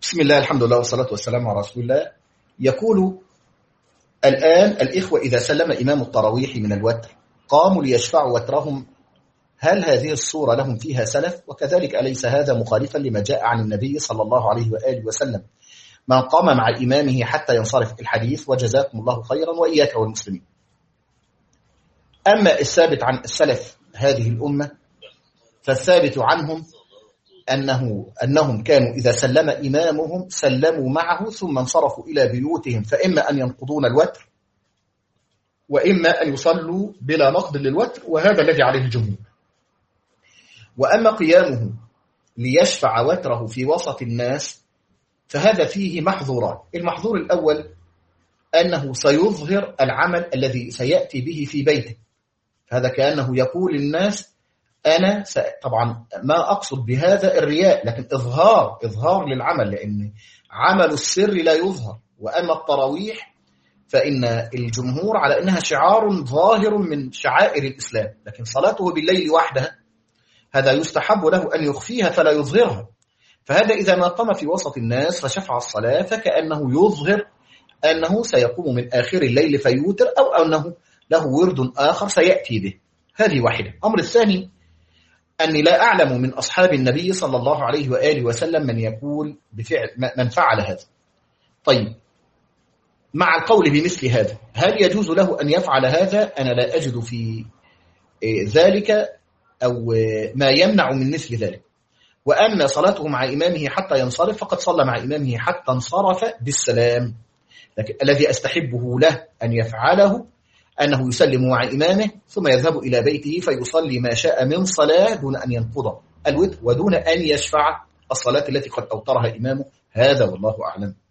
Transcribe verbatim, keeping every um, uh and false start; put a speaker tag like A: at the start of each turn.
A: بسم الله، الحمد لله والصلاة والسلام على رسول الله. يقول الآن الإخوة إذا سلم إمام التراويح من الوتر قاموا ليشفعوا وترهم، هل هذه الصورة لهم فيها سلف؟ وكذلك أليس هذا مخالفا لما جاء عن النبي صلى الله عليه وآله وسلم من قام مع إمامه حتى ينصرف الحديث؟ وجزاكم الله خيرا وإياك والمسلمين. أما الثابت عن السلف هذه الأمة فالثابت عنهم أنه أنهم كانوا إذا سلم إمامهم سلموا معه ثم انصرفوا إلى بيوتهم، فإما أن ينقضون الوتر وإما أن يصلوا بلا نقض للوتر، وهذا الذي عليه الجمهور. وأما قيامه ليشفع وتره في وسط الناس فهذا فيه محظوران. المحظور الأول أنه سيظهر العمل الذي سيأتي به في بيته، هذا كأنه يقول للناس أنا س... طبعا ما أقصد بهذا الرياء، لكن إظهار إظهار للعمل، لأن عمل السر لا يظهر. وأما التراويح فإن الجمهور على أنها شعار ظاهر من شعائر الإسلام، لكن صلاته بالليل وحدها هذا يستحب له أن يخفيها فلا يظهرها. فهذا إذا ما قام في وسط الناس فشفع الصلاة فكأنه يظهر أنه سيقوم من آخر الليل فيوتر، أو أنه له ورد آخر سيأتي به. هذه واحدة. أمر الثاني أني لا أعلم من أصحاب النبي صلى الله عليه وآله وسلم من يقول بفعل من فعل هذا. طيب، مع القول بمثل هذا هل يجوز له أن يفعل هذا؟ أنا لا أجد في ذلك أو ما يمنع من مثل ذلك. وأما صلاته مع إمامه حتى ينصرف فقد صلى مع إمامه حتى انصرف بالسلام، لكن الذي أستحبه له أن يفعله أنه يسلم مع إمامه ثم يذهب إلى بيته فيصلي ما شاء من صلاة دون أن ينقض الوتر ودون أن يشفع الصلاة التي قد أوترها إمامه. هذا والله أعلم.